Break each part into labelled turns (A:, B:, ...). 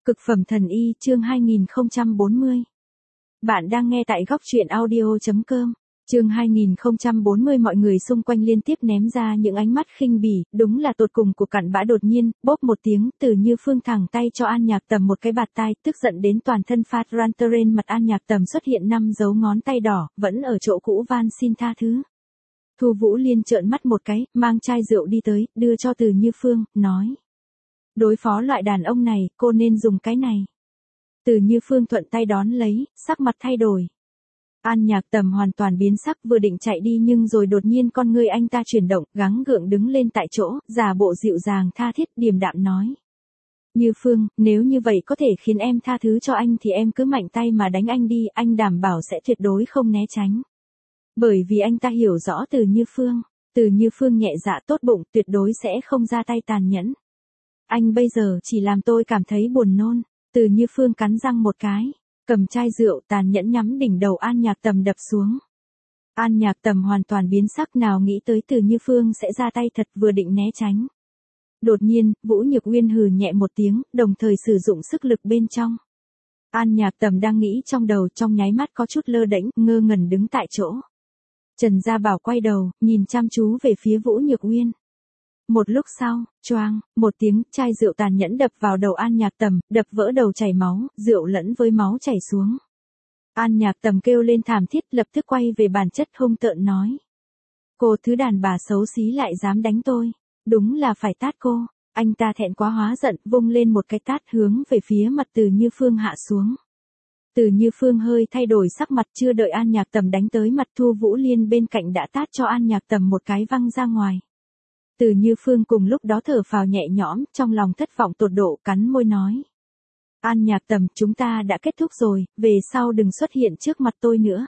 A: Cực phẩm thần y chương 2040. Bạn đang nghe tại góc truyện audio.com. Chương 2040 mọi người xung quanh liên tiếp ném ra những ánh mắt khinh bỉ, đúng là tột cùng của cặn bã. Đột nhiên, bốp một tiếng, Từ Như Phương thẳng tay cho An Nhạc Tầm một cái bạt tai, tức giận đến toàn thân phát ran tơ trên mặt An Nhạc Tầm xuất hiện 5 dấu ngón tay đỏ, vẫn ở chỗ cũ van xin tha thứ. Thu Vũ Liên trợn mắt một cái, mang chai rượu đi tới, đưa cho Từ Như Phương, nói. Đối phó loại đàn ông này, cô nên dùng cái này. Từ Như Phương thuận tay đón lấy, sắc mặt thay đổi. An Nhạc Tầm hoàn toàn biến sắc, vừa định chạy đi nhưng rồi đột nhiên con ngươi anh ta chuyển động, gắng gượng đứng lên tại chỗ, giả bộ dịu dàng tha thiết điềm đạm nói. Như Phương, nếu như vậy có thể khiến em tha thứ cho anh thì em cứ mạnh tay mà đánh anh đi, anh đảm bảo sẽ tuyệt đối không né tránh. Bởi vì anh ta hiểu rõ Từ Như Phương. Từ Như Phương nhẹ dạ tốt bụng, tuyệt đối sẽ không ra tay tàn nhẫn. Anh bây giờ chỉ làm tôi cảm thấy buồn nôn. Từ Như Phương cắn răng một cái, cầm chai rượu tàn nhẫn nhắm đỉnh đầu An Nhạc Tầm đập xuống. An Nhạc Tầm hoàn toàn biến sắc, nào nghĩ tới Từ Như Phương sẽ ra tay thật, vừa định né tránh. Đột nhiên, Vũ Nhược Uyên hừ nhẹ một tiếng, đồng thời sử dụng sức lực bên trong. An Nhạc Tầm đang nghĩ trong đầu, trong nháy mắt có chút lơ đễnh, ngơ ngẩn đứng tại chỗ. Trần Gia Bảo quay đầu, nhìn chăm chú về phía Vũ Nhược Uyên. Một lúc sau, choang, một tiếng, chai rượu tàn nhẫn đập vào đầu An Nhạc Tầm, đập vỡ đầu chảy máu, rượu lẫn với máu chảy xuống. An Nhạc Tầm kêu lên thảm thiết, lập tức quay về bản chất hung tợn nói. Cô thứ đàn bà xấu xí lại dám đánh tôi, đúng là phải tát cô. Anh ta thẹn quá hóa giận, vung lên một cái tát hướng về phía mặt Từ Như Phương hạ xuống. Từ Như Phương hơi thay đổi sắc mặt, chưa đợi An Nhạc Tầm đánh tới mặt, Thu Vũ Liên bên cạnh đã tát cho An Nhạc Tầm một cái văng ra ngoài. Từ Như Phương cùng lúc đó thở phào nhẹ nhõm, trong lòng thất vọng tột độ, cắn môi nói. An Nhạc Tầm, chúng ta đã kết thúc rồi, về sau đừng xuất hiện trước mặt tôi nữa.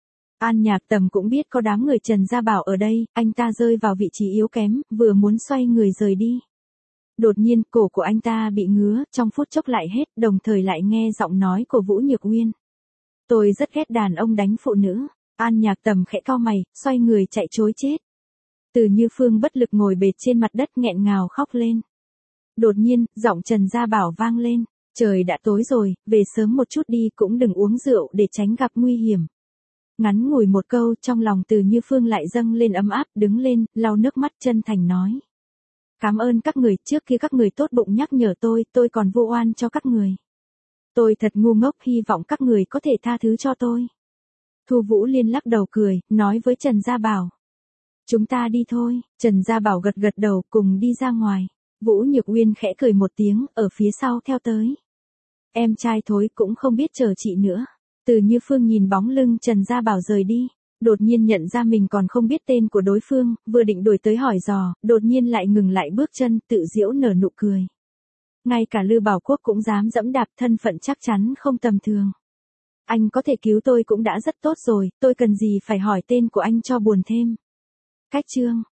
A: An Nhạc Tầm cũng biết có đám người Trần Gia Bảo ở đây, anh ta rơi vào vị trí yếu kém, vừa muốn xoay người rời đi. Đột nhiên, cổ của anh ta bị ngứa, trong phút chốc lại hết, đồng thời lại nghe giọng nói của Vũ Nhược Uyên. Tôi rất ghét đàn ông đánh phụ nữ. An Nhạc Tầm khẽ cau mày, xoay người chạy trối chết. Từ Như Phương bất lực ngồi bệt trên mặt đất nghẹn ngào khóc lên. Đột nhiên, giọng Trần Gia Bảo vang lên. Trời đã tối rồi, về sớm một chút đi, cũng đừng uống rượu để tránh gặp nguy hiểm. Ngắn ngủi một câu, trong lòng Từ Như Phương lại dâng lên ấm áp, đứng lên, lau nước mắt chân thành nói. Cảm ơn các người, trước kia các người tốt bụng nhắc nhở tôi còn vô oan cho các người. Tôi thật ngu ngốc, hy vọng các người có thể tha thứ cho tôi. Thu Vũ Liên lắc đầu cười, nói với Trần Gia Bảo. Chúng ta đi thôi. Trần Gia Bảo gật gật đầu, cùng đi ra ngoài. Vũ Nhược Uyên khẽ cười một tiếng, ở phía sau theo tới. Em trai thối cũng không biết chờ chị nữa. Từ Như Phương nhìn bóng lưng Trần Gia Bảo rời đi. Đột nhiên nhận ra mình còn không biết tên của đối phương, vừa định đuổi tới hỏi dò, đột nhiên lại ngừng lại bước chân, tự giễu nở nụ cười. Ngay cả Lư Bảo Quốc cũng dám dẫm đạp, thân phận chắc chắn không tầm thường. Anh có thể cứu tôi cũng đã rất tốt rồi, tôi cần gì phải hỏi tên của anh cho buồn thêm. Cách chương.